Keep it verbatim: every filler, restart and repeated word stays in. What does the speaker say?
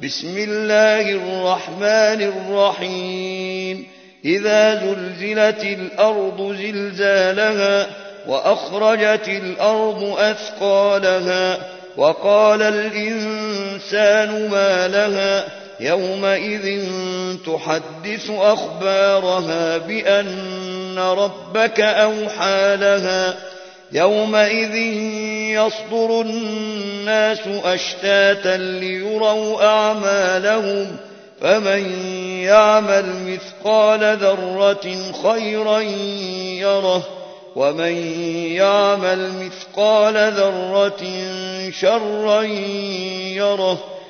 بسم الله الرحمن الرحيم إذا زلزلت الأرض زلزالها وأخرجت الأرض أثقالها وقال الإنسان ما لها يومئذ تحدث أخبارها بأن ربك أوحى لها يومئذ يصدر الناس أشتاتا ليروا أعمالهم فمن يعمل مثقال ذرة خيرا يره ومن يعمل مثقال ذرة شرا يره